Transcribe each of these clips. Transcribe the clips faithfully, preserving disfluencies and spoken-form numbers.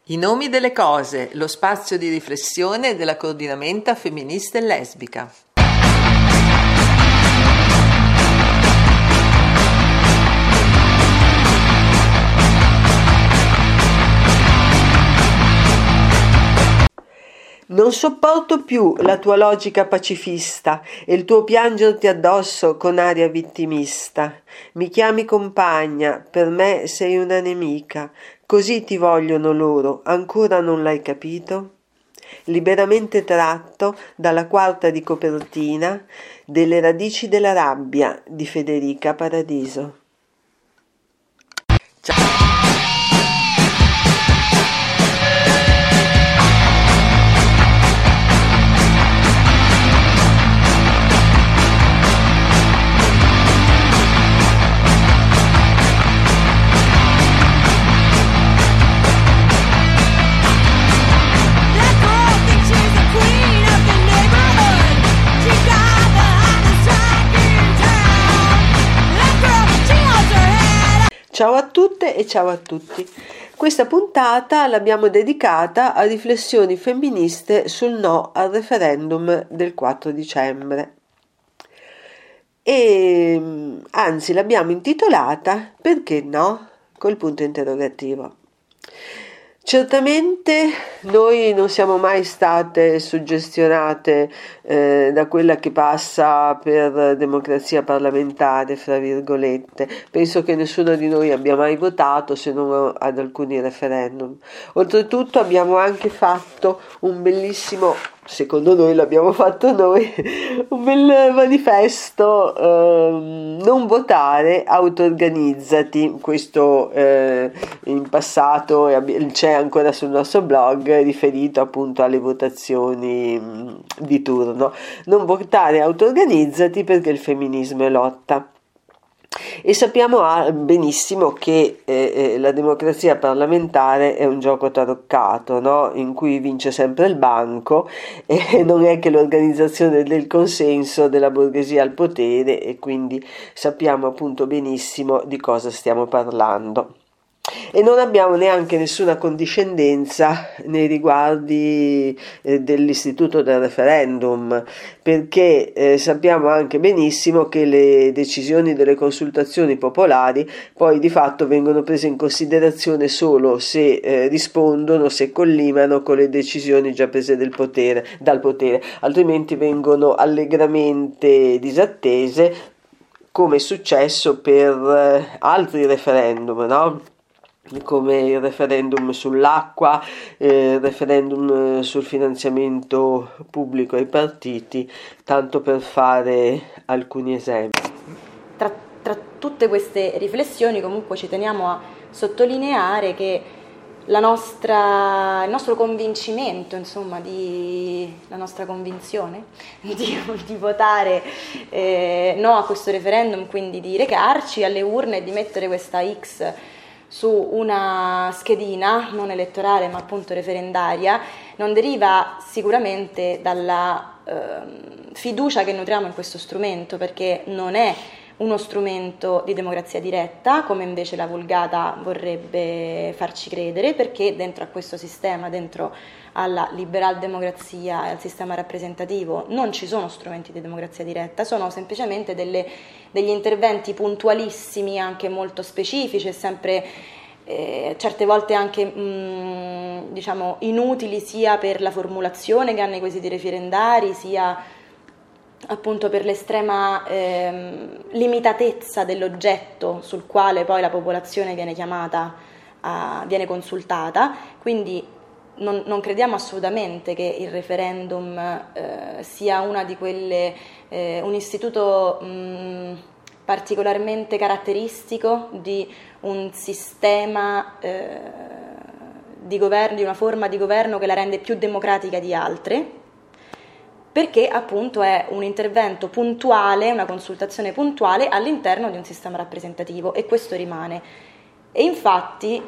I nomi delle cose, lo spazio di riflessione della coordinamenta femminista e lesbica. Non sopporto più la tua logica pacifista e il tuo piangerti addosso con aria vittimista. Mi chiami compagna, per me sei una nemica, così ti vogliono loro, ancora non l'hai capito? Liberamente tratto dalla quarta di copertina delle radici della rabbia di Federica Paradiso. Ciao. Ciao a tutte e ciao a tutti. Questa puntata l'abbiamo dedicata a riflessioni femministe sul no al referendum del quattro dicembre. E anzi l'abbiamo intitolata "Perché no?" col punto interrogativo. Certamente noi non siamo mai state suggestionate eh, da quella che passa per democrazia parlamentare, fra virgolette. Penso che nessuno di noi abbia mai votato, se non ad alcuni referendum. Oltretutto abbiamo anche fatto un bellissimo, secondo noi l'abbiamo fatto noi, un bel manifesto, eh, non votare, auto-organizzati. Questo eh, in passato c'è ancora sul nostro blog, riferito appunto alle votazioni mh, di turno. Non votare, auto-organizzati, perché il femminismo è lotta. E sappiamo benissimo che eh, eh, la democrazia parlamentare è un gioco taroccato, no? In cui vince sempre il banco e non è che l'organizzazione del consenso della borghesia al potere, e quindi sappiamo appunto benissimo di cosa stiamo parlando. E non abbiamo neanche nessuna condiscendenza nei riguardi eh, dell'istituto del referendum, perché eh, sappiamo anche benissimo che le decisioni delle consultazioni popolari poi di fatto vengono prese in considerazione solo se eh, rispondono, se collimano con le decisioni già prese del potere, dal potere, altrimenti vengono allegramente disattese, come è successo per eh, altri referendum, no? Come il referendum sull'acqua, eh, il referendum sul finanziamento pubblico ai partiti, tanto per fare alcuni esempi. Tra, tra tutte queste riflessioni comunque ci teniamo a sottolineare che la nostra, il nostro convincimento, insomma, di, la nostra convinzione di, di votare eh, no a questo referendum, quindi di recarci alle urne e di mettere questa X su una schedina non elettorale ma appunto referendaria, non deriva sicuramente dalla eh, fiducia che nutriamo in questo strumento, perché non è uno strumento di democrazia diretta, come invece la Vulgata vorrebbe farci credere, perché dentro a questo sistema, dentro alla liberal democrazia e al sistema rappresentativo, non ci sono strumenti di democrazia diretta, sono semplicemente delle, degli interventi puntualissimi, anche molto specifici e sempre eh, certe volte anche mh, diciamo inutili, sia per la formulazione che hanno i quesiti referendari, sia appunto per l'estrema ehm, limitatezza dell'oggetto sul quale poi la popolazione viene chiamata, a, viene consultata. Quindi non, non crediamo assolutamente che il referendum eh, sia una di quelle, eh, un istituto mh, particolarmente caratteristico di un sistema eh, di governo, di una forma di governo che la rende più democratica di altre, perché appunto è un intervento puntuale, una consultazione puntuale all'interno di un sistema rappresentativo, e questo rimane. E infatti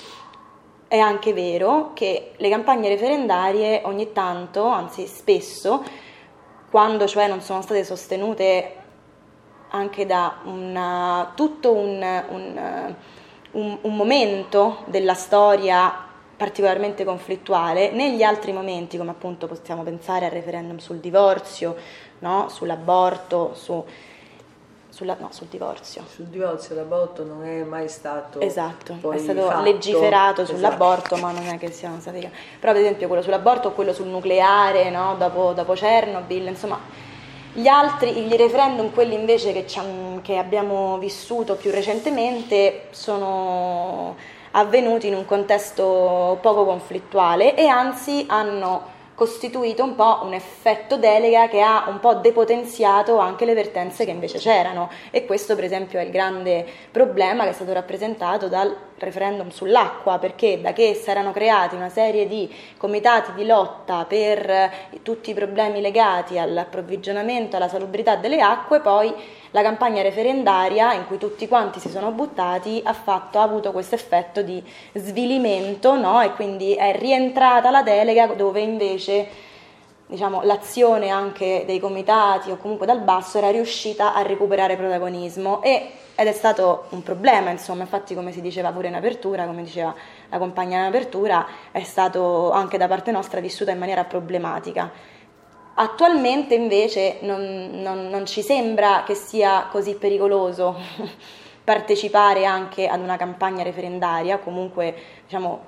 è anche vero che le campagne referendarie ogni tanto, anzi spesso, quando cioè non sono state sostenute anche da una, tutto un, un, un, un momento della storia particolarmente conflittuale. Negli altri momenti, come appunto possiamo pensare al referendum sul divorzio, no? Sull'aborto, su, sulla, no, sul divorzio. Sul divorzio, l'aborto non è mai stato Esatto, poi è stato fatto. legiferato Esatto. sull'aborto, ma non è che siano stati... Però ad esempio quello sull'aborto o quello sul nucleare, no? dopo, dopo Chernobyl, insomma... Gli altri, i referendum, quelli invece che, che abbiamo vissuto più recentemente, sono avvenuti in un contesto poco conflittuale e anzi hanno costituito un po' un effetto delega che ha un po' depotenziato anche le vertenze che invece c'erano, e questo per esempio è il grande problema che è stato rappresentato dal referendum sull'acqua, perché da che si erano creati una serie di comitati di lotta per tutti i problemi legati all'approvvigionamento, alla salubrità delle acque, poi la campagna referendaria in cui tutti quanti si sono buttati ha, fatto, ha avuto questo effetto di svilimento, no? E quindi è rientrata la delega dove invece, diciamo, l'azione anche dei comitati o comunque dal basso era riuscita a recuperare protagonismo, e, ed è stato un problema, insomma. Infatti, come si diceva pure in apertura, come diceva la compagna in apertura, è stato anche da parte nostra vissuta in maniera problematica. Attualmente invece non, non, non ci sembra che sia così pericoloso partecipare anche ad una campagna referendaria, comunque diciamo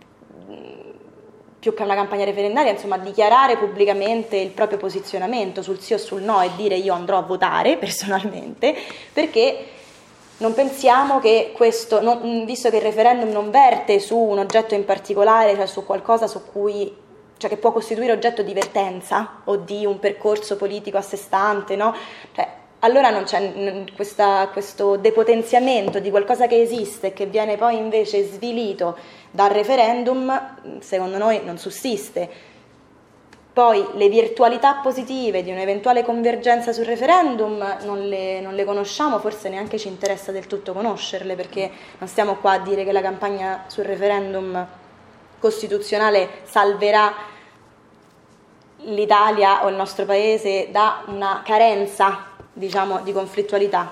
più che una campagna referendaria, insomma dichiarare pubblicamente il proprio posizionamento sul sì o sul no e dire io andrò a votare personalmente, perché non pensiamo che questo, non, visto che il referendum non verte su un oggetto in particolare, cioè su qualcosa su cui cioè che può costituire oggetto di vertenza o di un percorso politico a sé stante, no? Cioè, allora non c'è questa, questo depotenziamento di qualcosa che esiste e che viene poi invece svilito dal referendum, secondo noi non sussiste. Poi le virtualità positive di un'eventuale convergenza sul referendum non le, non le conosciamo, forse neanche ci interessa del tutto conoscerle, perché non stiamo qua a dire che la campagna sul referendum costituzionale salverà l'Italia o il nostro paese da una carenza, diciamo, di conflittualità.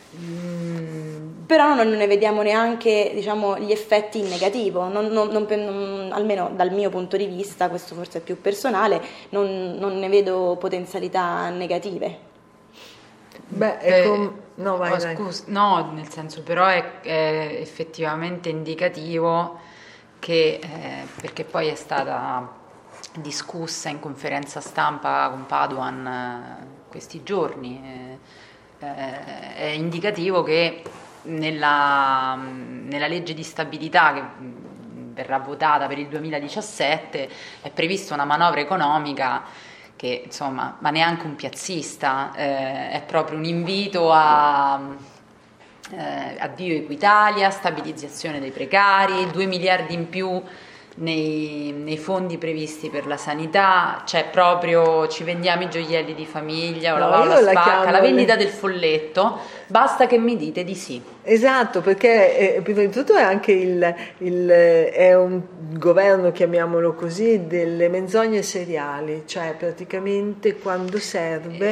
Mm. Però non ne vediamo neanche, diciamo, gli effetti in negativo, non, non, non, non, almeno dal mio punto di vista, questo forse è più personale, non, non ne vedo potenzialità negative. Beh, è com- no, vai, oh, vai. Scusa, no, nel senso, però è, è effettivamente indicativo che, eh, perché poi è stata discussa in conferenza stampa con Padoan eh, questi giorni, eh, eh, è indicativo che nella, nella legge di stabilità che verrà votata per il duemiladiciassette è prevista una manovra economica che, insomma, ma neanche un piazzista, eh, è proprio un invito a eh, avvio Equitalia, stabilizzazione dei precari, due miliardi in più nei, nei fondi previsti per la sanità, c'è proprio ci vendiamo i gioielli di famiglia o No, la Paola io la Spacca, chiamo la vendita le- del folletto, basta che mi dite di sì. Esatto, perché eh, prima di tutto è anche il, il è un governo, chiamiamolo così, delle menzogne seriali, cioè praticamente quando serve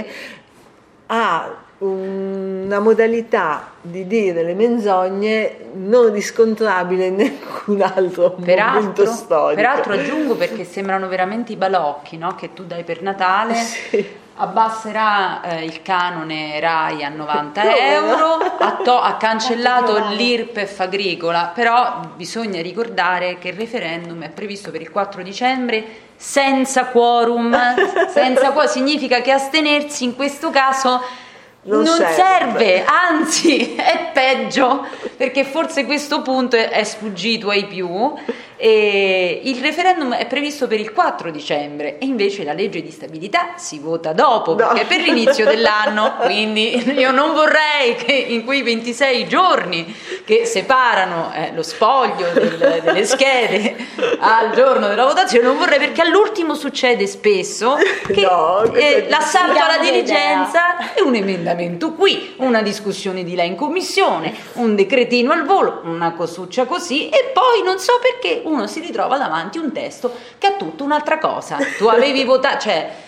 ha una modalità di dire le menzogne non riscontrabile in nessun altro momento Peraltro, storico. peraltro aggiungo, perché sembrano veramente i balocchi, no? Che tu dai per Natale, Sì. abbasserà eh, il canone Rai a novanta Come no? euro, ha, to- ha cancellato l'I R P E F agricola, però bisogna ricordare che il referendum è previsto per il quattro dicembre senza quorum, senza quorum significa che astenersi in questo caso Non non, serve. serve, anzi è peggio, perché forse questo punto è, è sfuggito ai più. E il referendum è previsto per il quattro dicembre e invece la legge di stabilità si vota dopo, No. perché è per l'inizio dell'anno, quindi io non vorrei che in quei ventisei giorni che separano eh, lo spoglio del- delle schede al giorno della votazione, non vorrei, perché all'ultimo succede spesso che No, eh, questo- l'assalto alla Cambia diligenza è un emendamento qui, una discussione di là in commissione, un decretino al volo, una cosuccia così, e poi non so perché uno si ritrova davanti un testo che ha tutta un'altra cosa. Tu avevi votato, cioè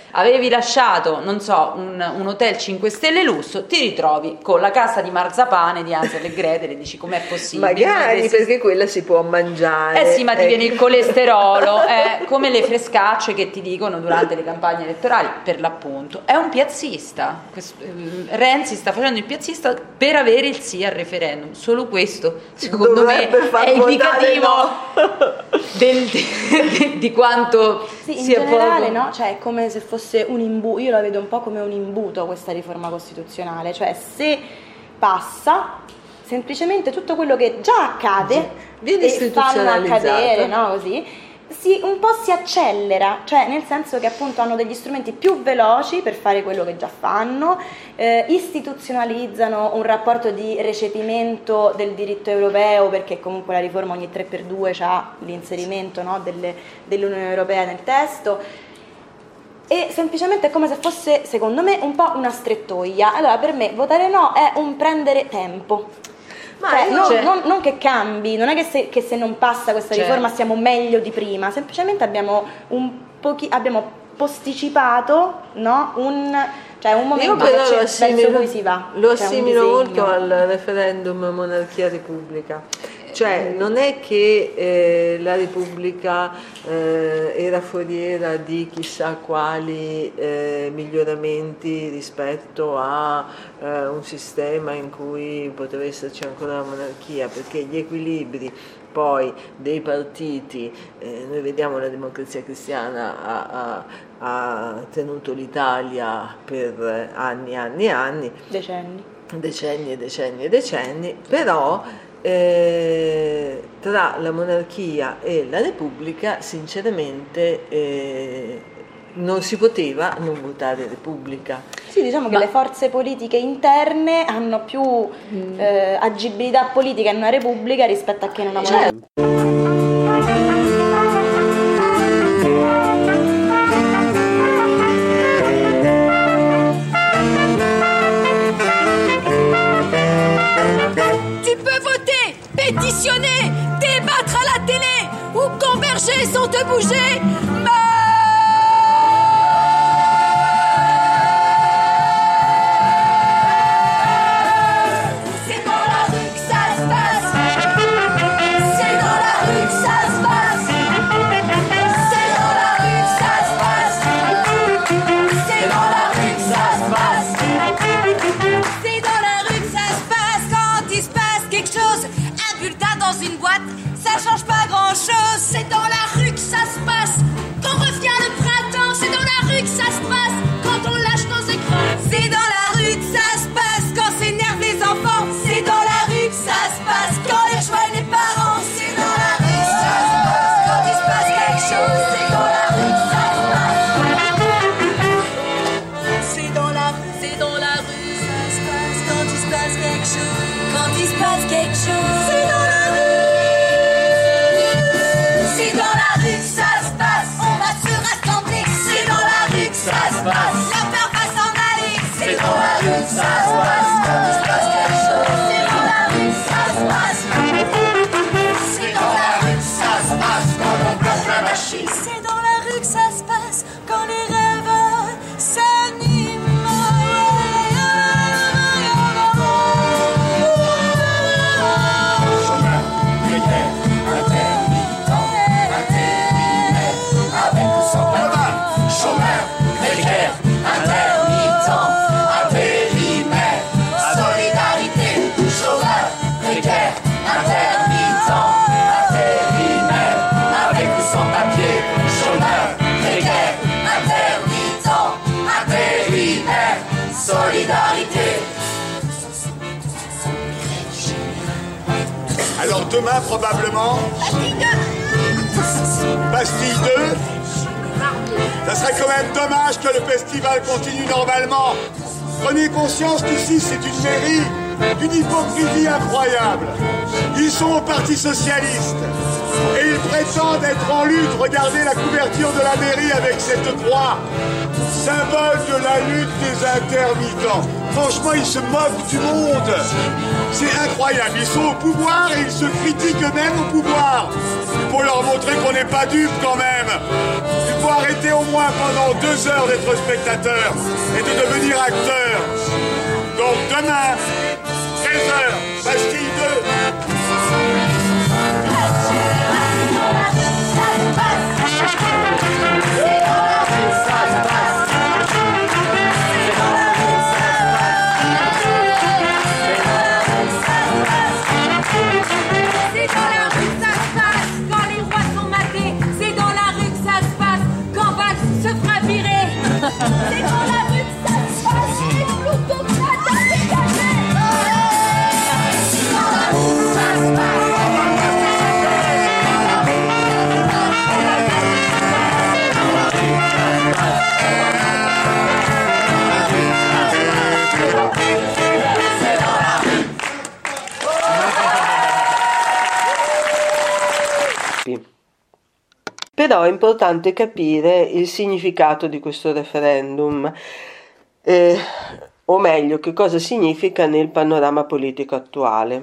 avevi lasciato, non so, un, un hotel cinque stelle lusso, ti ritrovi con la casa di marzapane di Hansel e Gretel e dici com'è possibile? Magari, perché quella si può mangiare. Eh sì, ma ti ecco. viene il colesterolo, eh, come le frescacce che ti dicono durante le campagne elettorali, per l'appunto. È un piazzista, Questo, eh, Renzi sta facendo il piazzista per avere il sì al referendum, solo questo secondo Dovrebbe me far è indicativo no. del, di, di quanto sì, in sia generale, poco. no? Cioè è come se fosse un imbuto, io la vedo un po' come un imbuto questa riforma costituzionale, cioè se passa semplicemente tutto quello che già accade viene e fanno accadere, no? Così si, un po' si accelera, cioè nel senso che appunto hanno degli strumenti più veloci per fare quello che già fanno, eh, istituzionalizzano un rapporto di recepimento del diritto europeo, perché comunque la riforma ogni tre per due ha l'inserimento, no, delle, dell'Unione Europea nel testo, e semplicemente è come se fosse, secondo me, un po' una strettoia. Allora per me votare no è un prendere tempo. Ma cioè, non, cioè, non, non che cambi, non è che se, che se non passa questa cioè, riforma siamo meglio di prima, semplicemente abbiamo un pochi, abbiamo posticipato, no? un, cioè un momento verso, verso cui si va. Lo cioè assimilo molto al referendum monarchia-repubblica. Cioè non è che eh, la Repubblica eh, era foriera di chissà quali eh, miglioramenti rispetto a eh, un sistema in cui poteva esserci ancora la monarchia, perché gli equilibri poi dei partiti, eh, noi vediamo la Democrazia Cristiana ha, ha, ha tenuto l'Italia per anni e anni e anni, decenni, decenni e decenni e decenni, però Eh, tra la monarchia e la repubblica sinceramente eh, non si poteva non votare repubblica. Sì, diciamo Ma... che le forze politiche interne hanno più mm. eh, agibilità politica in una repubblica rispetto a che in una monarchia. Certo. Pétitionner, débattre à la télé ou converger sans te bouger. Mais... C'est dans la rue que ça se passe. C'est dans la rue que ça se passe. C'est dans la rue que ça se passe. C'est dans la rue que ça se passe. C'est dans la rue que ça se passe quand il se passe quelque chose. Dans une boîte, ça change pas grand chose. C'est dans la rue que ça se passe. Quand revient le printemps, c'est dans la rue que ça se passe. Quand on lâche nos écrans, c'est dans la rue que ça se passe. Quand s'énervent les enfants, c'est dans la rue que ça se passe. Quand les joies les parents, c'est dans la rue que ça se passe. Quand il se passe quelque chose, c'est dans la rue que ça se passe. C'est dans la rue, c'est dans la rue que ça se passe. Quand il se passe quelque chose, quand il se passe quelque chose, c'est dans la C'est dans la rue que ça se passe, on va se rassembler. C'est dans la rue que ça se passe, la peur va s'en aller. C'est dans la rue que ça se passe, quand il se passe quelque chose. C'est dans la rue que ça se passe. C'est dans la rue que ça se passe, quand on bloque la machine. C'est dans la rue que ça se passe, quand les rêves s'animent. Alors demain probablement Bastille deux. Ça serait quand même dommage que le festival continue normalement. Prenez conscience qu'ici c'est une mairie d'une hypocrisie incroyable. Ils sont au Parti Socialiste. Et il prétend être en lutte. Regardez la couverture de la mairie avec cette croix, symbole de la lutte des intermittents. Franchement, ils se moquent du monde. C'est incroyable. Ils sont au pouvoir et ils se critiquent eux-mêmes au pouvoir. Il faut leur montrer qu'on n'est pas dupes quand même. Il faut arrêter au moins pendant deux heures d'être spectateur et de devenir acteur. Donc demain, treize heures, Bastille deux. C'est dans la rue que ça se passe, les plutocrates à dégager. C'est dans la rue que ça se passe. Però è importante capire il significato di questo referendum, eh, o meglio, che cosa significa nel panorama politico attuale.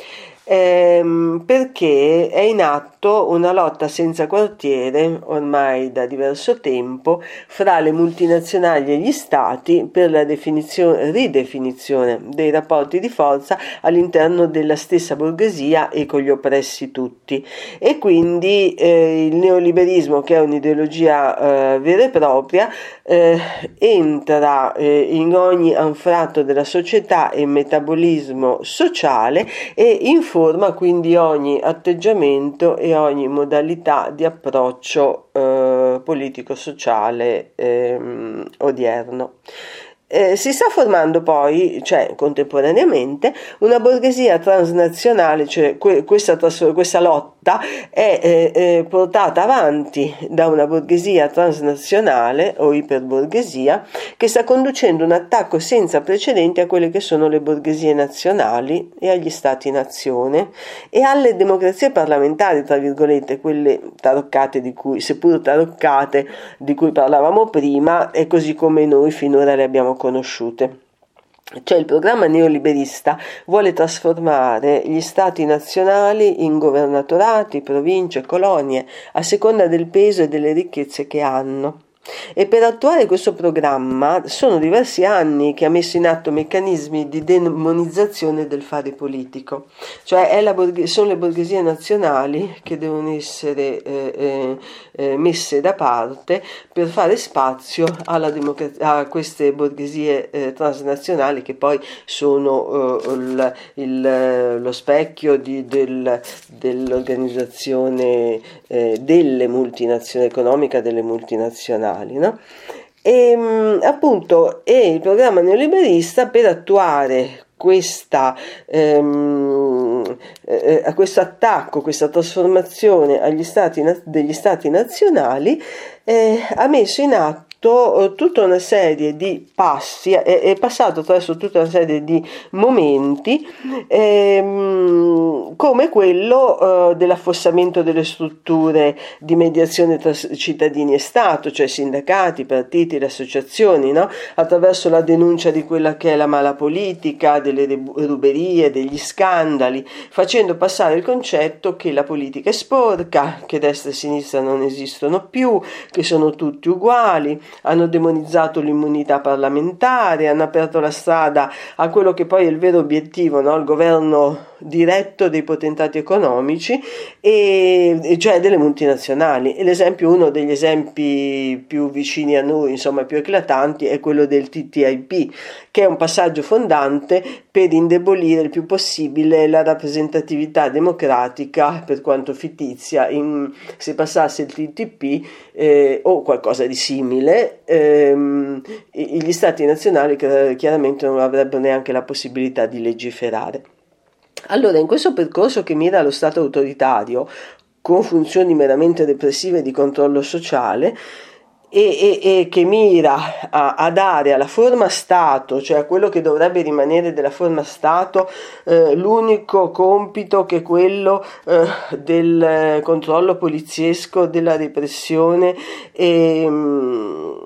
Ehm, perché è in atto una lotta senza quartiere, ormai da diverso tempo, fra le multinazionali e gli stati per la definizione, ridefinizione dei rapporti di forza all'interno della stessa borghesia e con gli oppressi tutti. E quindi eh, il neoliberismo, che è un'ideologia eh, vera e propria, eh, entra eh, in ogni anfratto della società e metabolismo sociale e informa quindi ogni atteggiamento e ogni modalità di approccio eh, politico-sociale ehm, odierno. Eh, si sta formando poi, cioè contemporaneamente, una borghesia transnazionale, cioè que- questa, tras- questa lotta è eh, eh, portata avanti da una borghesia transnazionale o iperborghesia che sta conducendo un attacco senza precedenti a quelle che sono le borghesie nazionali e agli stati-nazione e alle democrazie parlamentari, tra virgolette, quelle taroccate di cui, seppur taroccate, di cui parlavamo prima, e così come noi finora le abbiamo conosciute. Cioè il programma neoliberista vuole trasformare gli stati nazionali in governatorati, province, colonie, a seconda del peso e delle ricchezze che hanno. E per attuare questo programma sono diversi anni che ha messo in atto meccanismi di demonizzazione del fare politico, cioè è la borghe- sono le borghesie nazionali che devono essere eh, eh, eh, messe da parte per fare spazio alla democra- a queste borghesie eh, transnazionali che poi sono eh, il, il, lo specchio di, del, dell'organizzazione eh, delle multinazionali, economica delle multinazionali. No? E appunto e il programma neoliberista, per attuare questa ehm, eh, questo attacco, questa trasformazione agli stati, degli stati nazionali, eh, ha messo in atto tutta una serie di passi, è, è passato attraverso tutta una serie di momenti ehm, come quello eh, dell'affossamento delle strutture di mediazione tra cittadini e Stato, cioè sindacati, partiti, le associazioni, no? Attraverso la denuncia di quella che è la mala politica, delle ruberie, degli scandali, facendo passare il concetto che la politica è sporca, che destra e sinistra non esistono più, che sono tutti uguali. Hanno demonizzato l'immunità parlamentare, hanno aperto la strada a quello che poi è il vero obiettivo, no? Il governo diretto dei potentati economici, e, e cioè delle multinazionali. E l'esempio, uno degli esempi più vicini a noi, insomma più eclatanti, è quello del T T I P, che è un passaggio fondante per indebolire il più possibile la rappresentatività democratica, per quanto fittizia, in, se passasse il T T P eh, o qualcosa di simile, ehm, gli stati nazionali chiaramente non avrebbero neanche la possibilità di legiferare. Allora, in questo percorso che mira allo Stato autoritario, con funzioni meramente repressive di controllo sociale, e, e, e che mira a, a dare alla forma Stato, cioè a quello che dovrebbe rimanere della forma Stato, eh, l'unico compito che è quello eh, del controllo poliziesco, della repressione, e, mh,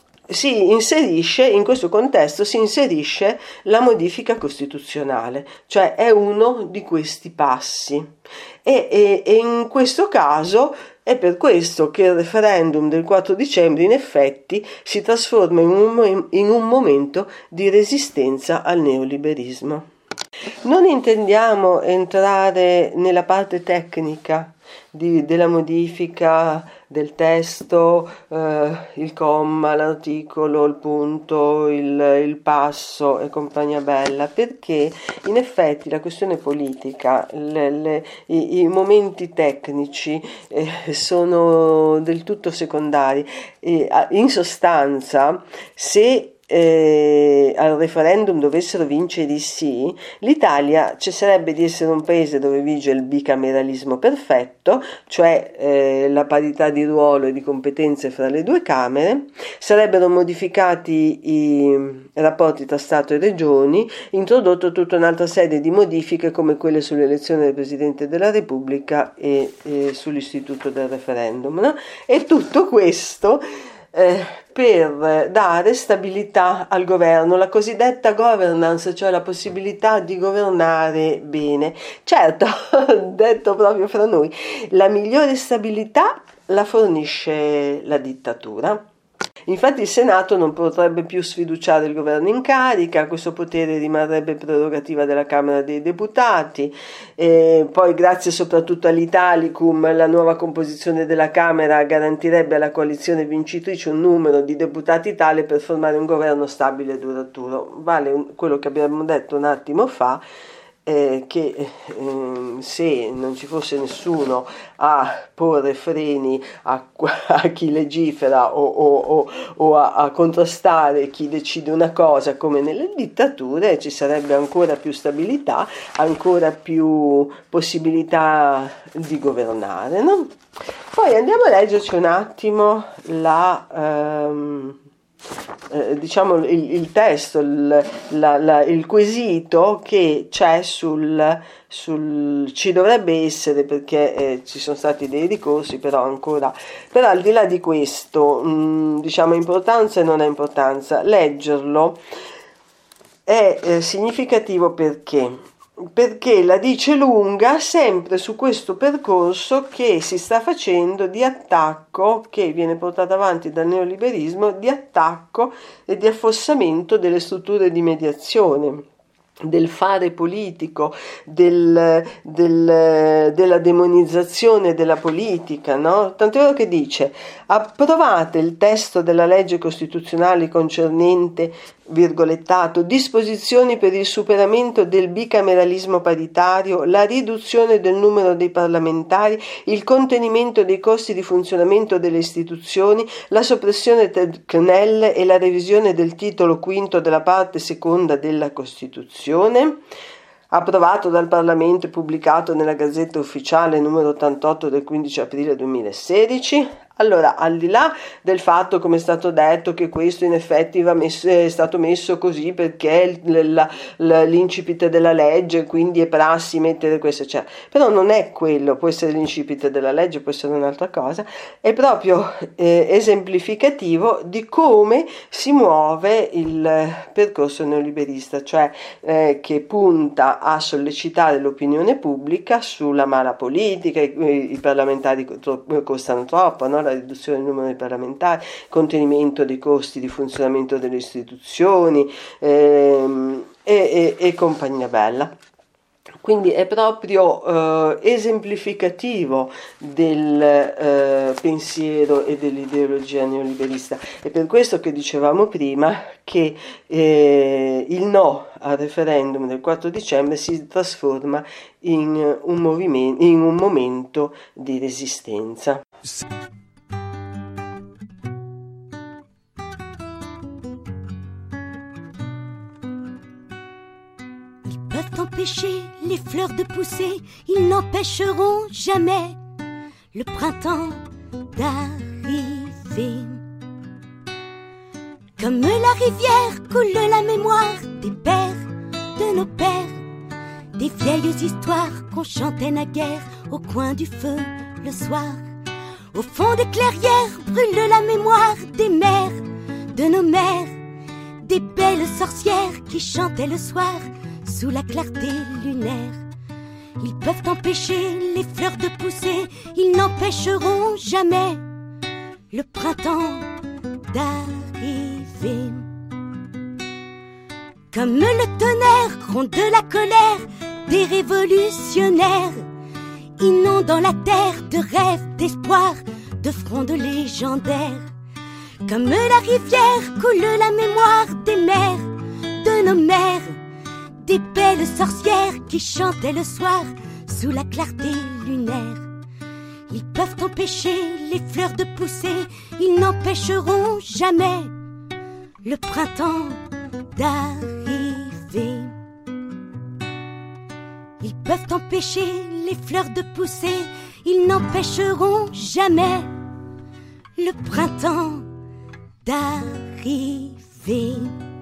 si inserisce, in questo contesto si inserisce la modifica costituzionale, cioè è uno di questi passi. E, e, e in questo caso è per questo che il referendum del quattro dicembre in effetti si trasforma in un, in un momento di resistenza al neoliberismo. Non intendiamo entrare nella parte tecnica di, della modifica del testo, eh, il comma, l'articolo, il punto, il, il passo e compagnia bella, perché in effetti la questione politica, le, le, i, i momenti tecnici eh, sono del tutto secondari. E, in sostanza, se Eh, al referendum dovessero vincere i sì, l'Italia cesserebbe di essere un paese dove vige il bicameralismo perfetto, cioè eh, la parità di ruolo e di competenze fra le due Camere, sarebbero modificati i rapporti tra Stato e Regioni, introdotto tutta un'altra serie di modifiche come quelle sull'elezione del Presidente della Repubblica e, e sull'istituto del referendum, no? E tutto questo Eh, per dare stabilità al governo, la cosiddetta governance, cioè la possibilità di governare bene. Certo, detto proprio fra noi, la migliore stabilità la fornisce la dittatura. Infatti il Senato non potrebbe più sfiduciare il governo in carica, questo potere rimarrebbe prerogativa della Camera dei Deputati, e poi grazie soprattutto all'Italicum la nuova composizione della Camera garantirebbe alla coalizione vincitrice un numero di deputati tale per formare un governo stabile e duraturo. Vale un, quello che abbiamo detto un attimo fa, Eh, che eh, se non ci fosse nessuno a porre freni a, a chi legifera o, o, o, o a, a contrastare chi decide una cosa come nelle dittature, ci sarebbe ancora più stabilità, ancora più possibilità di governare, no? Poi andiamo a leggerci un attimo la... Um, Eh, diciamo il, il testo, il, la, la, il quesito che c'è sul, sul ci dovrebbe essere, perché eh, ci sono stati dei ricorsi, però ancora, però al di là di questo, mh, diciamo importanza e non ha importanza, leggerlo è eh, significativo perché perché la dice lunga sempre su questo percorso che si sta facendo di attacco, che viene portato avanti dal neoliberismo, di attacco e di affossamento delle strutture di mediazione, del fare politico, del, del, della demonizzazione della politica, no? Tant'è vero che dice: approvate il testo della legge costituzionale concernente, virgolettato, disposizioni per il superamento del bicameralismo paritario, la riduzione del numero dei parlamentari, il contenimento dei costi di funzionamento delle istituzioni, la soppressione del C N E L e la revisione del titolo quinto della parte seconda della Costituzione, approvato dal Parlamento e pubblicato nella Gazzetta Ufficiale numero ottantotto del quindici aprile duemilasedici. Allora, al di là del fatto, come è stato detto, che questo in effetti va messo, è stato messo così perché l- l- l'incipit della legge, quindi è prassi mettere questo, cioè, però non è quello, può essere l'incipit della legge, può essere un'altra cosa, è proprio eh, esemplificativo di come si muove il percorso neoliberista, cioè eh, che punta a sollecitare l'opinione pubblica sulla mala politica, i, i parlamentari tro- costano troppo, no? La riduzione del numero dei parlamentari, contenimento dei costi di funzionamento delle istituzioni ehm, e, e, e compagnia bella. Quindi è proprio eh, esemplificativo del eh, pensiero e dell'ideologia neoliberista. È per questo che dicevamo prima che eh, il no al referendum del quattro dicembre si trasforma in un, movimento, in un momento di resistenza. Empêcher les fleurs de pousser, ils n'empêcheront jamais le printemps d'arriver. Comme la rivière coule la mémoire des pères, de nos pères, des vieilles histoires qu'on chantait naguère au coin du feu le soir. Au fond des clairières brûle la mémoire des mères, de nos mères, des belles sorcières qui chantaient le soir sous la clarté lunaire. Ils peuvent empêcher les fleurs de pousser, ils n'empêcheront jamais le printemps d'arriver. Comme le tonnerre gronde de la colère des révolutionnaires, inondant la terre de rêves, d'espoir, de frondes légendaires. Comme la rivière coule la mémoire des mères, de nos mères, des belles sorcières qui chantaient le soir sous la clarté lunaire. Ils peuvent empêcher les fleurs de pousser, ils n'empêcheront jamais le printemps d'arriver. Ils peuvent empêcher les fleurs de pousser, ils n'empêcheront jamais le printemps d'arriver.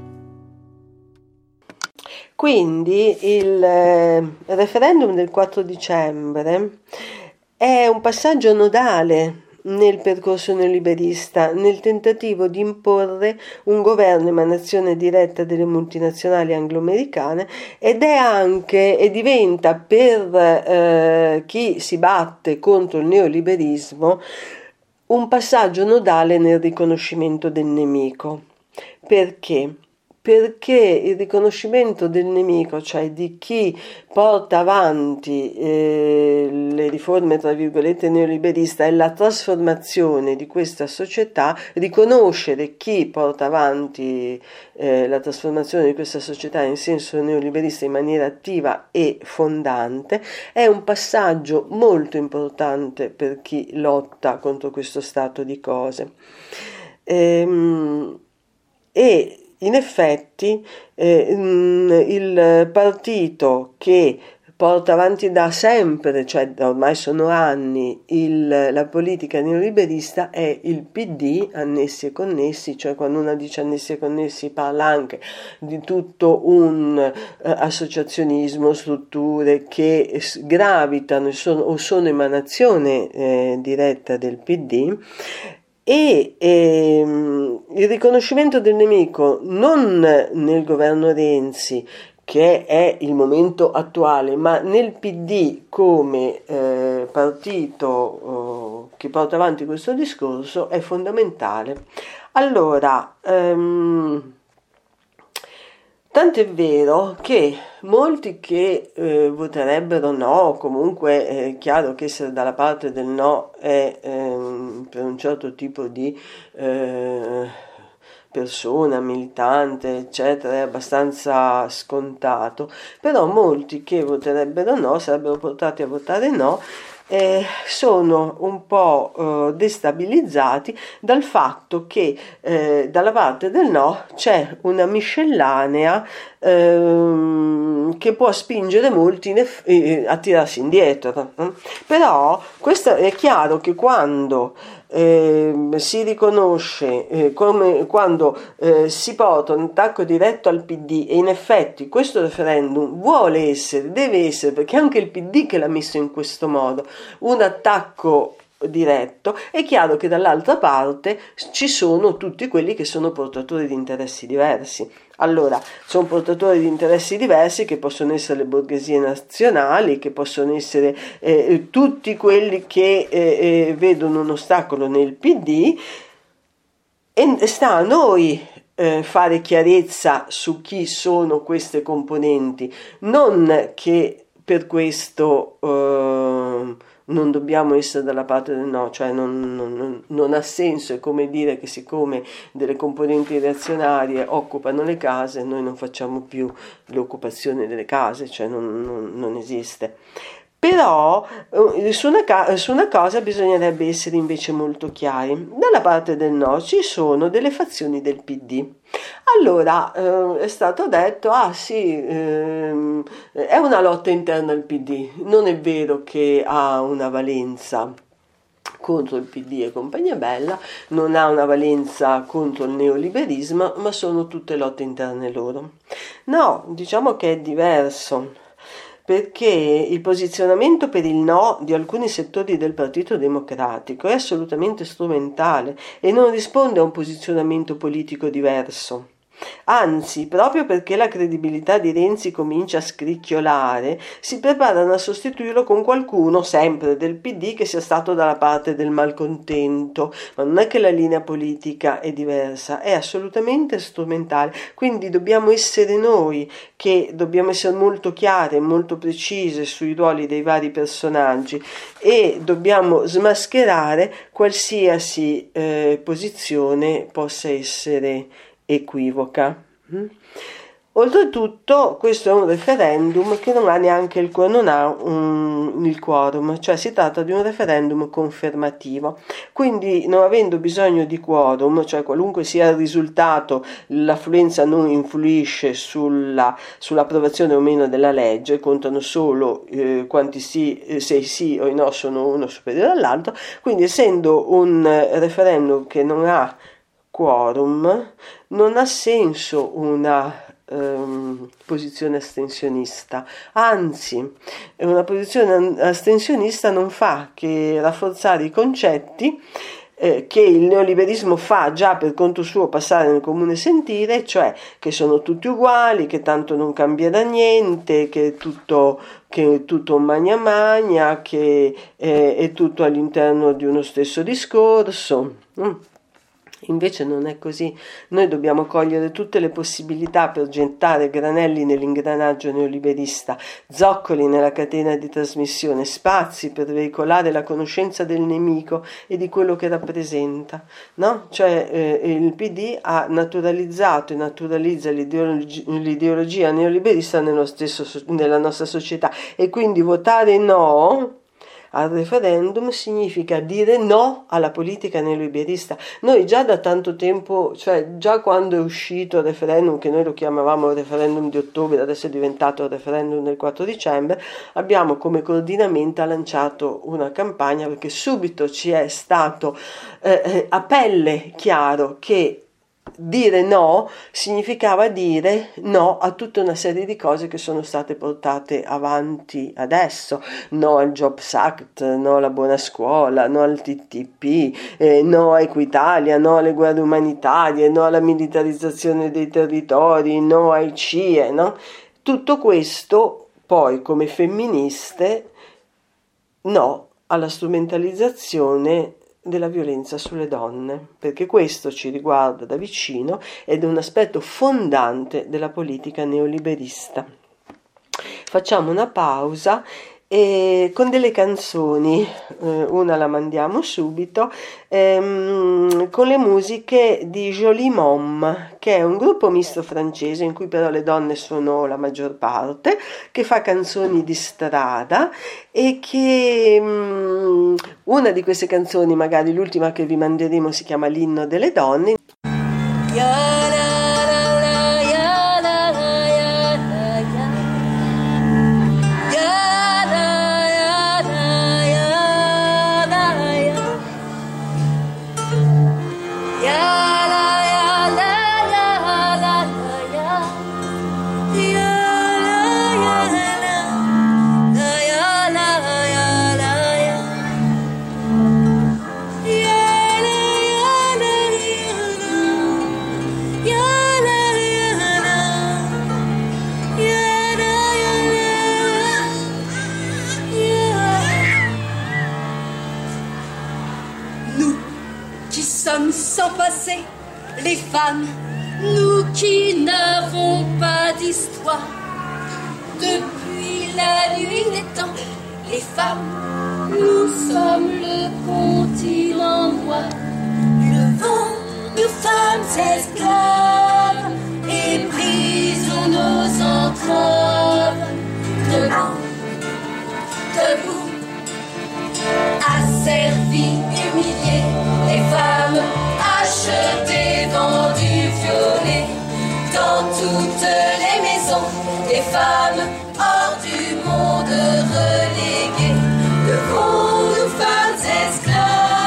Quindi il eh, referendum del quattro dicembre è un passaggio nodale nel percorso neoliberista, nel tentativo di imporre un governo emanazione diretta delle multinazionali anglo-americane, ed è anche e diventa per eh, chi si batte contro il neoliberismo un passaggio nodale nel riconoscimento del nemico. Perché? Perché il riconoscimento del nemico, cioè di chi porta avanti eh, le riforme tra virgolette neoliberista e la trasformazione di questa società, riconoscere chi porta avanti eh, la trasformazione di questa società in senso neoliberista in maniera attiva e fondante, è un passaggio molto importante per chi lotta contro questo stato di cose. Ehm, e In effetti eh, il partito che porta avanti da sempre, cioè da ormai sono anni, il, la politica neoliberista è il P D, annessi e connessi, cioè quando uno dice annessi e connessi parla anche di tutto un eh, associazionismo, strutture che gravitano sono, o sono emanazione eh, diretta del P D. E ehm, il riconoscimento del nemico non nel governo Renzi, che è il momento attuale, ma nel P D come eh, partito oh, che porta avanti questo discorso è fondamentale. Allora, ehm, tant'è vero che molti che eh, voterebbero no, comunque è chiaro che essere dalla parte del no è ehm, per un certo tipo di eh, persona, militante, eccetera, è abbastanza scontato, però molti che voterebbero no, sarebbero portati a votare no, Eh, sono un po' eh, destabilizzati dal fatto che eh, dalla parte del no c'è una miscellanea ehm, che può spingere molti eff- eh, a tirarsi indietro. Eh? Però questo è chiaro che quando Eh, si riconosce eh, come quando eh, si porta un attacco diretto al P D, e in effetti questo referendum vuole essere, deve essere, perché anche il P D che l'ha messo in questo modo, un attacco diretto, è chiaro che dall'altra parte ci sono tutti quelli che sono portatori di interessi diversi. Allora, sono portatori di interessi diversi che possono essere le borghesie nazionali, che possono essere eh, tutti quelli che eh, eh, vedono un ostacolo nel P D, e sta a noi eh, fare chiarezza su chi sono queste componenti, non che per questo eh, non dobbiamo essere dalla parte del no, cioè non, non, non ha senso, è come dire che siccome delle componenti reazionarie occupano le case, noi non facciamo più l'occupazione delle case, cioè non, non, non esiste. Però su una, su una cosa bisognerebbe essere invece molto chiari. Dalla parte del no ci sono delle fazioni del P D. Allora eh, è stato detto, ah sì, ehm, è una lotta interna al P D, non è vero che ha una valenza contro il P D e compagnia bella, non ha una valenza contro il neoliberismo, ma sono tutte lotte interne loro. No, diciamo che è diverso, perché il posizionamento per il no di alcuni settori del Partito Democratico è assolutamente strumentale e non risponde a un posizionamento politico diverso. Anzi, proprio perché la credibilità di Renzi comincia a scricchiolare, si preparano a sostituirlo con qualcuno, sempre del P D, che sia stato dalla parte del malcontento. Ma non è che la linea politica è diversa, è assolutamente strumentale. Quindi dobbiamo essere noi che dobbiamo essere molto chiare, molto precise sui ruoli dei vari personaggi e dobbiamo smascherare qualsiasi eh, posizione possa essere equivoca. Oltretutto questo è un referendum che non ha neanche il, non ha un, il quorum, cioè si tratta di un referendum confermativo, quindi non avendo bisogno di quorum, cioè qualunque sia il risultato, l'affluenza non influisce sulla, sull'approvazione o meno della legge, contano solo eh, quanti sì, eh, se i sì o i no sono uno superiore all'altro, quindi essendo un referendum che non ha quorum, non ha senso una um, posizione astensionista, anzi una posizione astensionista non fa che rafforzare i concetti eh, che il neoliberismo fa già per conto suo passare nel comune sentire, cioè che sono tutti uguali, che tanto non cambierà niente, che è tutto che è tutto magna magna, che è, è tutto all'interno di uno stesso discorso. Mm. Invece non è così, noi dobbiamo cogliere tutte le possibilità per gettare granelli nell'ingranaggio neoliberista, zoccoli nella catena di trasmissione, spazi per veicolare la conoscenza del nemico e di quello che rappresenta, no? Cioè eh, il P D ha naturalizzato e naturalizza l'ideologia, l'ideologia neoliberista nello stesso, nella nostra società, e quindi votare no al referendum significa dire no alla politica neoliberista. Noi già da tanto tempo, cioè già quando è uscito il referendum, che noi lo chiamavamo il referendum di ottobre, adesso è diventato il referendum del quattro dicembre, abbiamo come coordinamento lanciato una campagna, perché subito ci è stato eh, a pelle chiaro che dire no significava dire no a tutta una serie di cose che sono state portate avanti adesso: no al Jobs Act, no alla buona scuola, no al T T P, eh, no a Equitalia, no alle guerre umanitarie, no alla militarizzazione dei territori, no ai C I E, no? Tutto questo poi come femministe no alla strumentalizzazione della violenza sulle donne, perché questo ci riguarda da vicino ed è un aspetto fondante della politica neoliberista. Facciamo una pausa e con delle canzoni, eh, una la mandiamo subito, ehm, con le musiche di Jolie Mom, che è un gruppo misto francese in cui però le donne sono la maggior parte, che fa canzoni di strada e che um, una di queste canzoni, magari l'ultima che vi manderemo, si chiama L'inno delle donne. Sans passé, les femmes, nous qui n'avons pas d'histoire. Depuis la nuit des temps, les femmes, nous sommes le continent noir. Le vent, nous femmes esclaves, et brisons nos entraves. Debout, debout, asservis, humiliés, les femmes achetées, vendues, violées, dans toutes les maisons, les femmes hors du monde reléguées, devant nous femmes esclaves.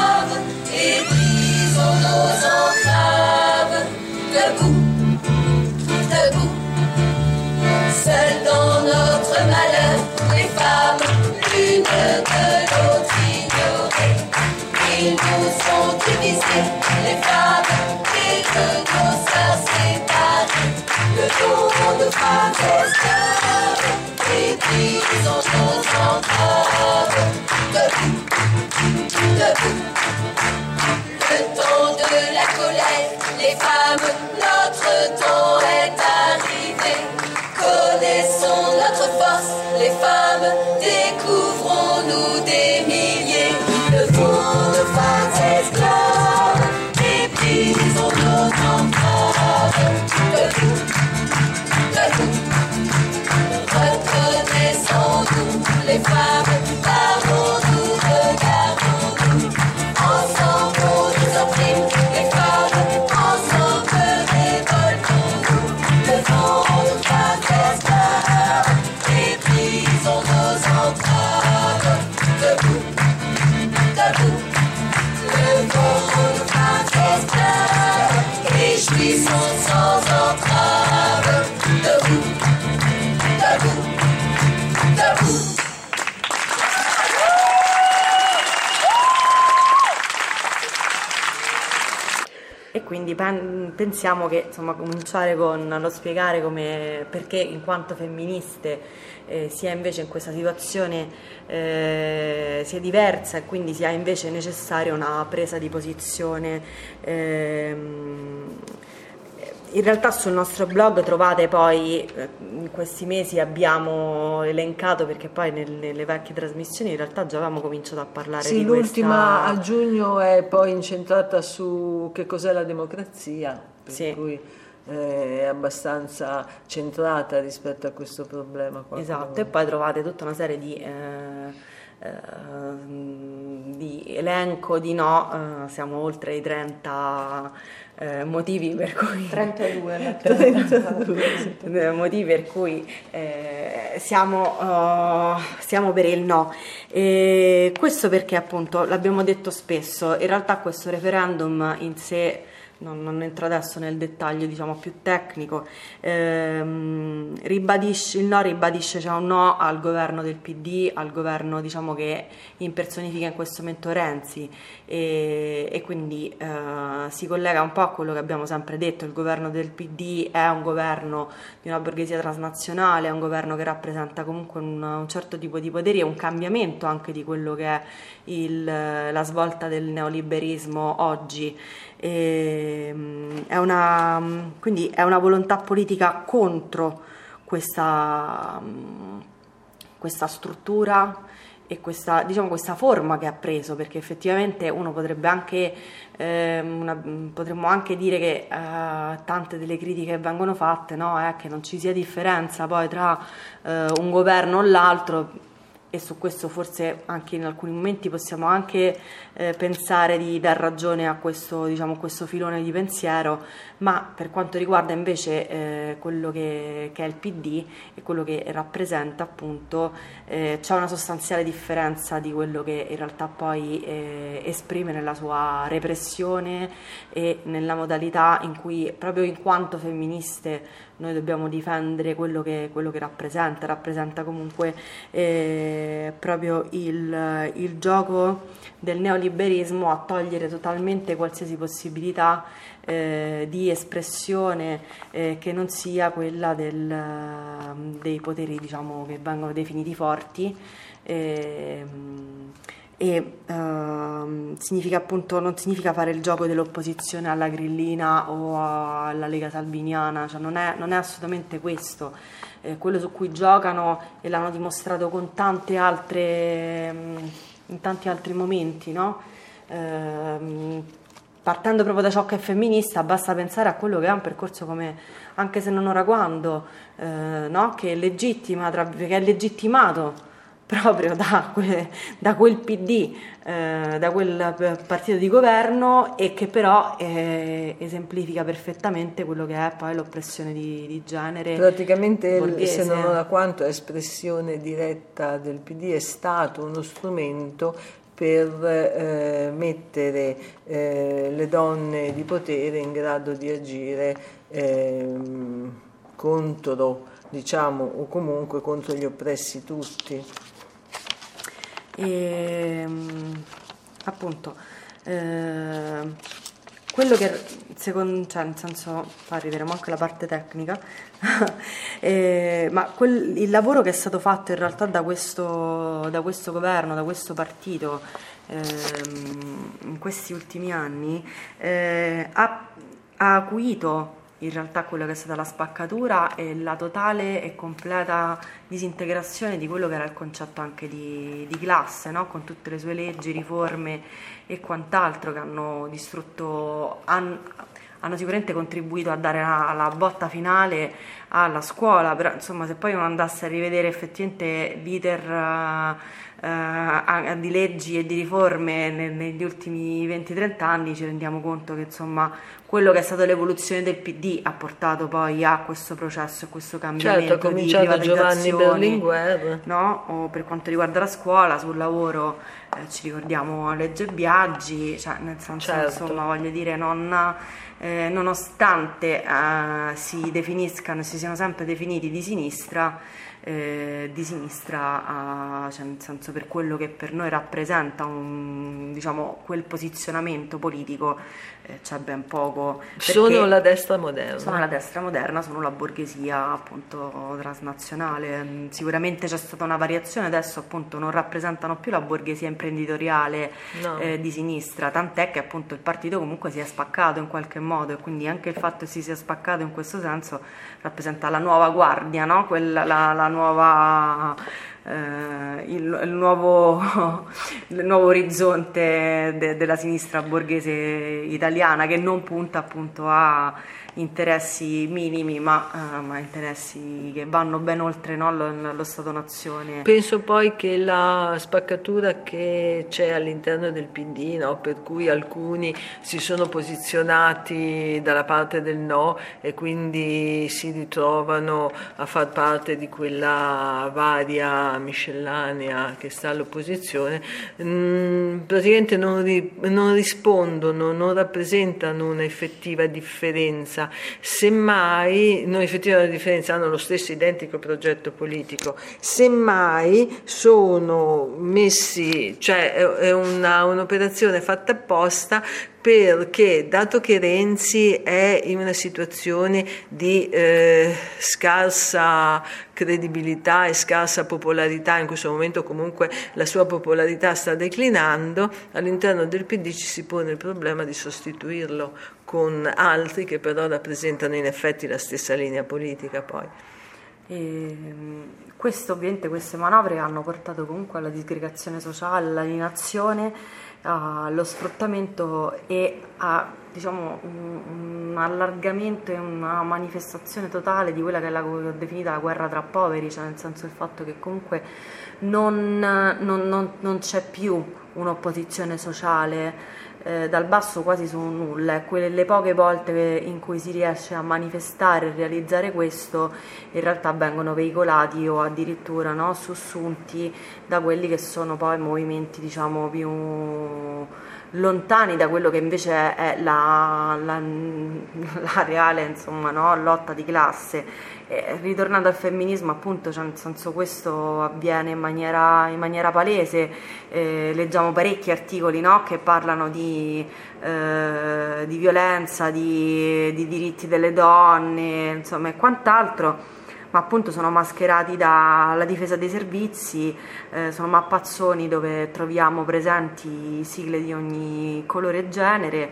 de l'autre ignorés. Ils nous ont divisés, les femmes et de nos sœurs séparées. Le nom de femmes esclaves, et brisons nos entraves. Debout, debout. Le temps de la colère, les femmes, notre temps est arrivé. Connaissons notre force, les femmes, découvrons-nous des milliers. Le monde de femmes esclaves, méprisons nos entraves. Debout, debout, reconnaissons-nous, les femmes, parlons-nous, regardons-nous. Ensemble on nous opprime, les femmes, ensemble révoltons-nous. Devant nos femmes esclaves, méprisons nos entraves. Debout, debout, levons nos femmes esclaves, réjouissons sans entrave. Debout, debout, debout. E quindi pen- pensiamo che insomma cominciare con lo spiegare come, perché in quanto femministe eh, sia invece in questa situazione eh, sia diversa e quindi sia invece necessaria una presa di posizione. ehm, In realtà sul nostro blog trovate poi, eh, in questi mesi abbiamo elencato, perché poi nel- nelle vecchie trasmissioni in realtà già avevamo cominciato a parlare Sì, di l'ultima questa... a giugno è poi incentrata su che cos'è la democrazia, per Sì. cui eh, è abbastanza centrata rispetto a questo problema qua. Esatto, e poi trovate tutta una serie di, eh, eh, di elenco di no, eh, siamo oltre i trenta eh, motivi per cui... trentadue, trentadue motivi per cui eh, siamo, uh, siamo per il no. E questo perché appunto l'abbiamo detto spesso, in realtà questo referendum in sé, non, non entro adesso nel dettaglio diciamo più tecnico, ehm, ribadisce, il no ribadisce cioè un no al governo del P D, al governo diciamo che impersonifica in questo momento Renzi, e, e quindi eh, si collega un po' a quello che abbiamo sempre detto: il governo del P D è un governo di una borghesia transnazionale, è un governo che rappresenta comunque un, un certo tipo di poteri e un cambiamento anche di quello che è il, la svolta del neoliberismo oggi. E, mh, è una, mh, quindi è una volontà politica contro questa, mh, questa struttura e questa, diciamo, questa forma che ha preso, perché effettivamente uno potrebbe anche eh, una, potremmo anche dire che eh, tante delle critiche che vengono fatte, no, è che non ci sia differenza poi tra eh, un governo o l'altro, e su questo forse anche in alcuni momenti possiamo anche eh, pensare di dar ragione a questo, diciamo, questo filone di pensiero, ma per quanto riguarda invece eh, quello che, che è il P D e quello che rappresenta appunto, eh, c'è una sostanziale differenza di quello che in realtà poi eh, esprime nella sua repressione e nella modalità in cui proprio in quanto femministe noi dobbiamo difendere quello che, quello che rappresenta, rappresenta comunque eh, proprio il, il gioco del neoliberismo a togliere totalmente qualsiasi possibilità eh, di espressione eh, che non sia quella del, dei poteri, diciamo, che vengono definiti forti. Eh, e uh, significa appunto, non significa fare il gioco dell'opposizione alla grillina o alla Lega Salviniana, cioè non è, non è assolutamente questo, eh, quello su cui giocano e l'hanno dimostrato con tante altre, in tanti altri momenti, no? Eh, partendo proprio da ciò che è femminista, basta pensare a quello che è un percorso come, anche se non ora quando, eh, no? Che è legittima, tra, che è legittimato proprio da, que, da quel P D, eh, da quel partito di governo, e che però eh, esemplifica perfettamente quello che è poi l'oppressione di, di genere. Praticamente, borghese. se non ora quanto espressione diretta del P D, è stato uno strumento per eh, mettere eh, le donne di potere in grado di agire eh, contro, diciamo, o comunque contro gli oppressi tutti. E appunto eh, quello che secondo, cioè nel senso, fa ridere manco la parte tecnica, eh, ma quel, il lavoro che è stato fatto in realtà da questo, da questo governo, da questo partito ehm, in questi ultimi anni eh, ha, ha acuito in realtà quello che è stata la spaccatura e la totale e completa disintegrazione di quello che era il concetto anche di, di classe, no? Con tutte le sue leggi, riforme e quant'altro che hanno distrutto, han, hanno sicuramente contribuito a dare la, la botta finale alla scuola, però insomma se poi uno andasse a rivedere effettivamente l'iter uh, di leggi e di riforme ne, negli ultimi venti trenta anni ci rendiamo conto che insomma quello che è stato l'evoluzione del P D ha portato poi a questo processo, a questo cambiamento. Certo, ha cominciato Giovanni Berlinguer, no? O per quanto riguarda la scuola, sul lavoro eh, ci ricordiamo legge Biagi, cioè nel senso certo. insomma voglio dire non, eh, nonostante eh, si definiscano, si siano sempre definiti di sinistra, Eh, di sinistra, eh, cioè nel senso per quello che per noi rappresenta un, diciamo, quel posizionamento politico eh, c'è ben poco. Sono la destra moderna. Sono la destra moderna, sono la borghesia appunto transnazionale. Sicuramente c'è stata una variazione, adesso appunto non rappresentano più la borghesia imprenditoriale no. eh, di sinistra, tant'è che appunto il partito comunque si è spaccato in qualche modo e quindi anche il fatto che si sia spaccato in questo senso rappresenta la nuova guardia, no? Quella, la, la nuova eh, il, il, nuovo, il nuovo orizzonte de, della sinistra borghese italiana che non punta appunto a interessi minimi ma, uh, ma interessi che vanno ben oltre, no, lo, lo Stato-nazione. Penso poi che la spaccatura che c'è all'interno del P D, no, per cui alcuni si sono posizionati dalla parte del no e quindi si ritrovano a far parte di quella varia miscellanea che sta all'opposizione, mh, praticamente non, ri, non rispondono, non rappresentano un'effettiva differenza. Semmai, non effettivamente la differenza, hanno lo stesso identico progetto politico, semmai sono messi, cioè è una, un'operazione fatta apposta perché, dato che Renzi è in una situazione di eh, scarsa credibilità e scarsa popolarità, in questo momento comunque la sua popolarità sta declinando, all'interno del P D ci si pone il problema di sostituirlo con altri che però rappresentano in effetti la stessa linea politica poi. E questo, ovviamente queste manovre hanno portato comunque alla disgregazione sociale, all'alienazione, allo sfruttamento e a, diciamo, un, un allargamento e una manifestazione totale di quella che è la, che ho definita la guerra tra poveri, cioè nel senso il fatto che comunque non, non, non, non c'è più un'opposizione sociale eh, dal basso quasi su un nulla, quelle le poche volte in cui si riesce a manifestare e realizzare questo in realtà vengono veicolati o addirittura, no, sussunti da quelli che sono poi movimenti diciamo più lontani da quello che invece è la, la, la reale insomma, no, lotta di classe. E, ritornando al femminismo appunto, cioè nel senso questo avviene in maniera, in maniera palese, eh, leggiamo parecchi articoli, no, che parlano di, eh, di violenza, di, di diritti delle donne, insomma e quant'altro, ma appunto sono mascherati dalla difesa dei servizi, eh, sono mappazzoni dove troviamo presenti sigle di ogni colore e genere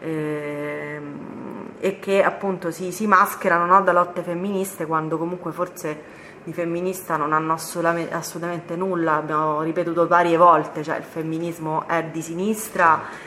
eh, e che appunto si, si mascherano, no, da lotte femministe quando comunque forse di femminista non hanno assolutamente, assolutamente nulla, abbiamo ripetuto varie volte, cioè il femminismo è di sinistra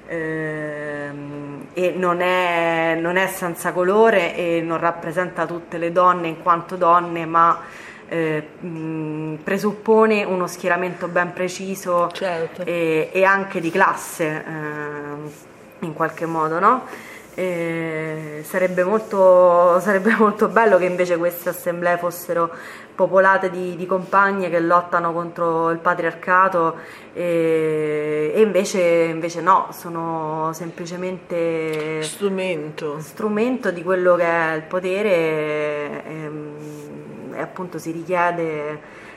Ehm, e non è, non è senza colore e non rappresenta tutte le donne in quanto donne, ma eh, mh, presuppone uno schieramento ben preciso, certo. e, e anche di classe eh, in qualche modo, no? E sarebbe molto, sarebbe molto bello che invece queste assemblee fossero popolate di, di compagne che lottano contro il patriarcato e, e invece, invece no, sono semplicemente strumento. strumento di quello che è il potere e, e appunto si richiede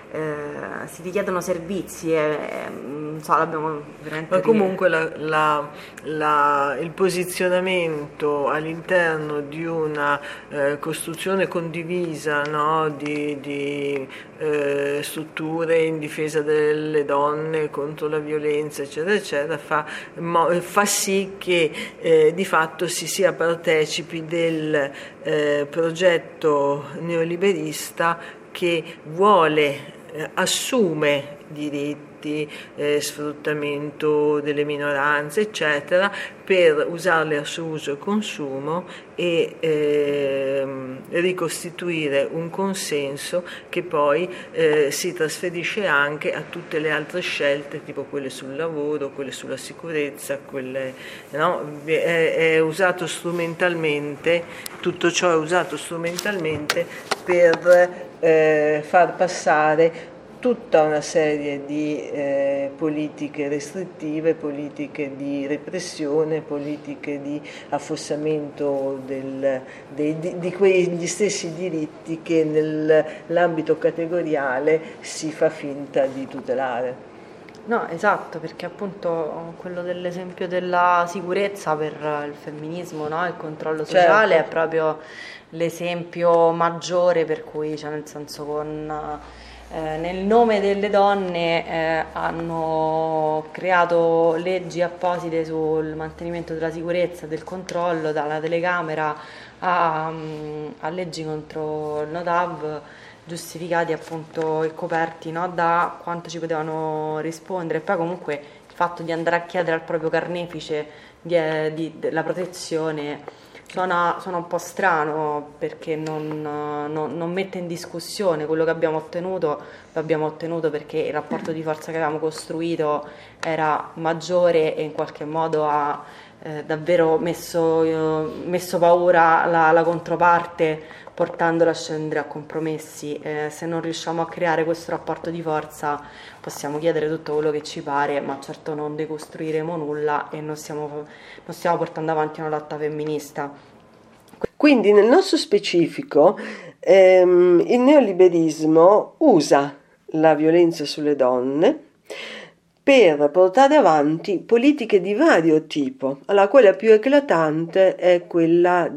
eh, si richiedono servizi e, e non so, l'abbiamo veramente... Ma comunque la, la, la, il posizionamento all'interno di una eh, costruzione condivisa, no? di, di eh, strutture in difesa delle donne contro la violenza, eccetera, eccetera, fa, mo, fa sì che eh, di fatto si sia partecipi del eh, progetto neoliberista che vuole, eh, assume diritti, eh, sfruttamento delle minoranze, eccetera, per usarle a suo uso e consumo e eh, ricostituire un consenso che poi eh, si trasferisce anche a tutte le altre scelte, tipo quelle sul lavoro, quelle sulla sicurezza, quelle, no? è, è usato strumentalmente, tutto ciò è usato strumentalmente per eh, far passare tutta una serie di eh, politiche restrittive, politiche di repressione, politiche di affossamento del, dei, di, di quegli stessi diritti che nell'ambito categoriale si fa finta di tutelare. No, esatto, perché appunto quello dell'esempio della sicurezza per il femminismo, no? Il controllo sociale, certo, è proprio l'esempio maggiore per cui, cioè nel senso con... Eh, nel nome delle donne eh, hanno creato leggi apposite sul mantenimento della sicurezza, del controllo, dalla telecamera a, a leggi contro il no-tav, giustificati appunto e coperti, no, da quanto ci potevano rispondere. E poi comunque il fatto di andare a chiedere al proprio carnefice di, di, della protezione Suona, suona un po' strano, perché non, non, non mette in discussione quello che abbiamo ottenuto. Lo abbiamo ottenuto perché il rapporto di forza che avevamo costruito era maggiore e in qualche modo ha eh, davvero messo, eh, messo paura la, la controparte, portandola a scendere a compromessi. Eh, se non riusciamo a creare questo rapporto di forza possiamo chiedere tutto quello che ci pare, ma certo non decostruiremo nulla e non stiamo, non stiamo portando avanti una lotta femminista. Quindi nel nostro specifico ehm, il neoliberismo usa la violenza sulle donne per portare avanti politiche di vario tipo. Allora, quella più eclatante è quella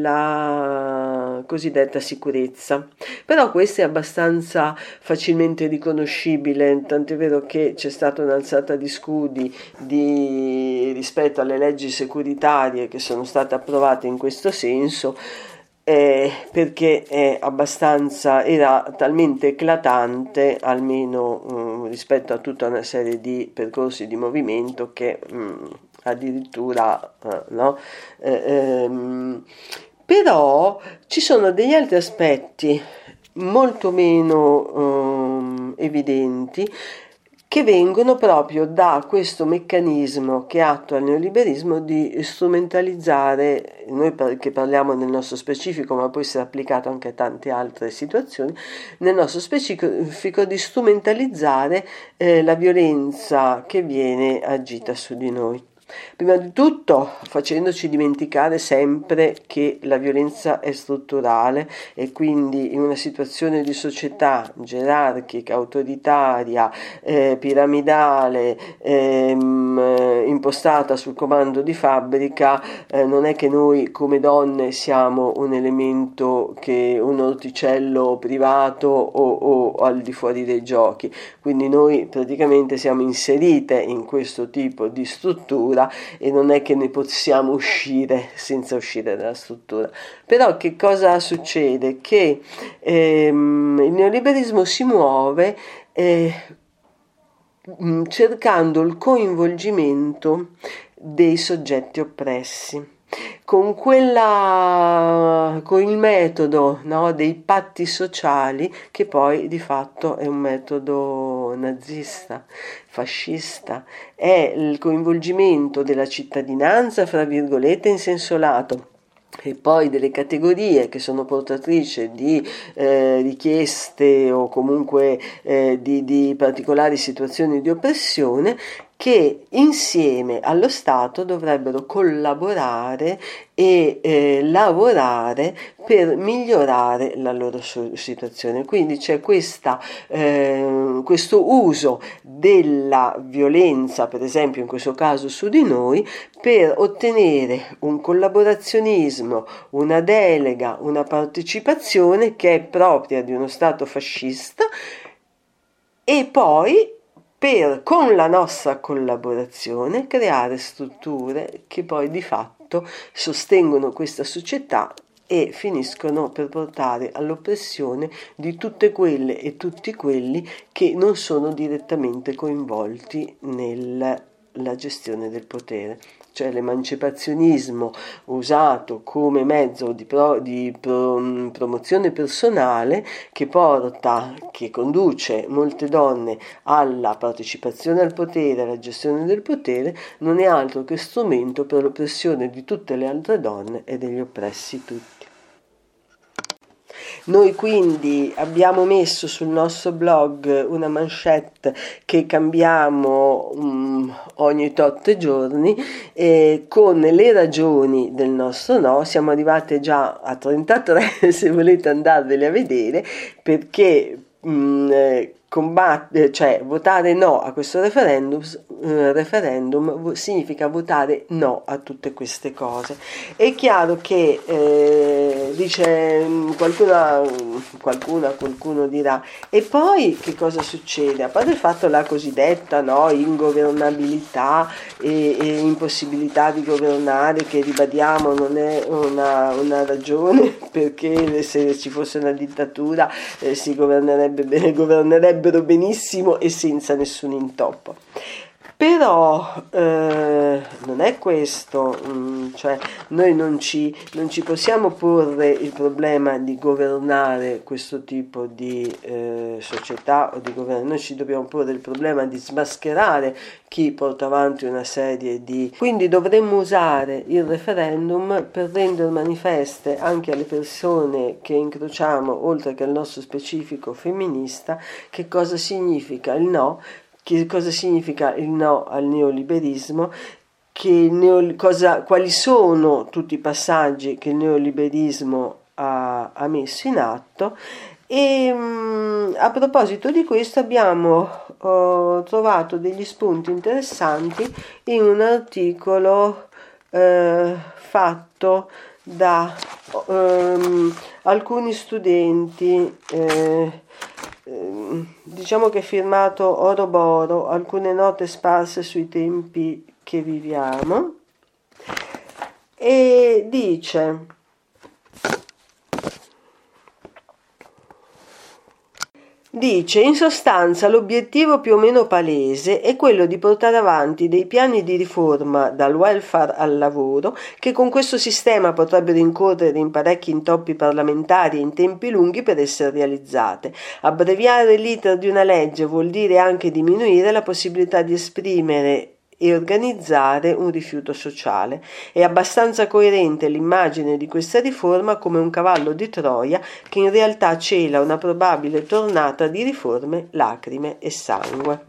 della cosiddetta sicurezza, però questa è abbastanza facilmente riconoscibile, tant'è vero che c'è stata un'alzata di scudi di, rispetto alle leggi securitarie che sono state approvate in questo senso, Eh, perché è abbastanza, era talmente eclatante, almeno um, rispetto a tutta una serie di percorsi di movimento, che um, addirittura uh, no? Eh, ehm, però ci sono degli altri aspetti molto meno um, evidenti, che vengono proprio da questo meccanismo che attua il neoliberismo di strumentalizzare, noi che parliamo nel nostro specifico, ma può essere applicato anche a tante altre situazioni, nel nostro specifico di strumentalizzare eh, la violenza che viene agita su di noi. Prima di tutto facendoci dimenticare sempre che la violenza è strutturale e quindi in una situazione di società gerarchica, autoritaria, eh, piramidale, ehm, impostata sul comando di fabbrica, eh, non è che noi come donne siamo un elemento, che un orticello privato o, o al di fuori dei giochi, quindi noi praticamente siamo inserite in questo tipo di struttura e non è che ne possiamo uscire senza uscire dalla struttura. Però che cosa succede? Che ehm, il neoliberismo si muove eh, cercando il coinvolgimento dei soggetti oppressi, con quella con il metodo, no, dei patti sociali, che poi di fatto è un metodo nazista, fascista, è il coinvolgimento della cittadinanza, fra virgolette, in senso lato, e poi delle categorie che sono portatrici di eh, richieste o comunque eh, di, di particolari situazioni di oppressione, che insieme allo Stato dovrebbero collaborare e eh, lavorare per migliorare la loro situazione. Quindi c'è questa, eh, questo uso della violenza, per esempio in questo caso su di noi, per ottenere un collaborazionismo, una delega, una partecipazione che è propria di uno Stato fascista, e poi per, con la nostra collaborazione, creare strutture che poi di fatto sostengono questa società e finiscono per portare all'oppressione di tutte quelle e tutti quelli che non sono direttamente coinvolti nella gestione del potere. Cioè l'emancipazionismo usato come mezzo di, pro, di pro, promozione personale che porta, che conduce molte donne alla partecipazione al potere, alla gestione del potere, non è altro che strumento per l'oppressione di tutte le altre donne e degli oppressi tutti. Noi quindi abbiamo messo sul nostro blog una manchette che cambiamo um, ogni tot giorni eh, con le ragioni del nostro no. Siamo arrivate già a trentatré, se volete andarvele a vedere, perché um, eh, combattere, cioè votare no a questo referendum, eh, referendum significa votare no a tutte queste cose. È chiaro che eh, dice qualcuna, qualcuna, qualcuno dirà, e poi che cosa succede? A parte il fatto la cosiddetta no, ingovernabilità e, e impossibilità di governare, che ribadiamo non è una, una ragione, perché se ci fosse una dittatura eh, si governerebbe bene, governerebbe benissimo e senza nessun intoppo. Però eh, non è questo, mh, cioè noi non ci, non ci possiamo porre il problema di governare questo tipo di eh, società o di governo, noi ci dobbiamo porre il problema di smascherare chi porta avanti una serie di... Quindi dovremmo usare il referendum per rendere manifeste anche alle persone che incrociamo, oltre che al nostro specifico femminista, che cosa significa il no, che cosa significa il no al neoliberismo, che il neo, cosa, quali sono tutti i passaggi che il neoliberismo ha, ha messo in atto. E mh, a proposito di questo abbiamo oh, trovato degli spunti interessanti in un articolo eh, fatto da um, alcuni studenti, eh, diciamo che è firmato Oroboro, alcune note sparse sui tempi che viviamo, e dice: Dice, in sostanza, l'obiettivo più o meno palese è quello di portare avanti dei piani di riforma dal welfare al lavoro, che con questo sistema potrebbero incorrere in parecchi intoppi parlamentari in tempi lunghi per essere realizzate. Abbreviare l'iter di una legge vuol dire anche diminuire la possibilità di esprimere e organizzare un rifiuto sociale. È abbastanza coerente l'immagine di questa riforma come un cavallo di Troia che in realtà cela una probabile tornata di riforme, lacrime e sangue.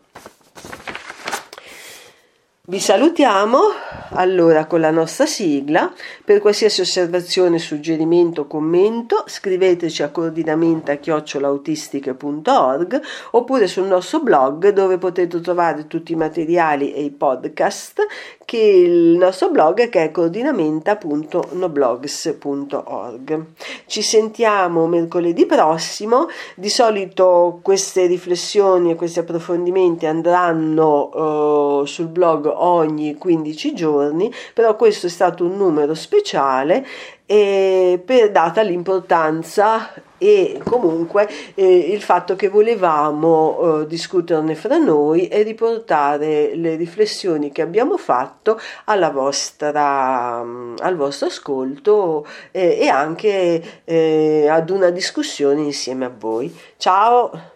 Vi salutiamo allora con la nostra sigla. Per qualsiasi osservazione, suggerimento o commento scriveteci a coordinamenta chiocciola autistiche punto org oppure sul nostro blog, dove potete trovare tutti i materiali e i podcast, che il nostro blog che è coordinamenta punto noblogs punto org. Ci sentiamo mercoledì prossimo. Di solito queste riflessioni e questi approfondimenti andranno uh, sul blog ogni quindici giorni, però questo è stato un numero speciale e per data l'importanza e comunque eh, il fatto che volevamo eh, discuterne fra noi e riportare le riflessioni che abbiamo fatto alla vostra, al vostro ascolto eh, e anche eh, ad una discussione insieme a voi. Ciao!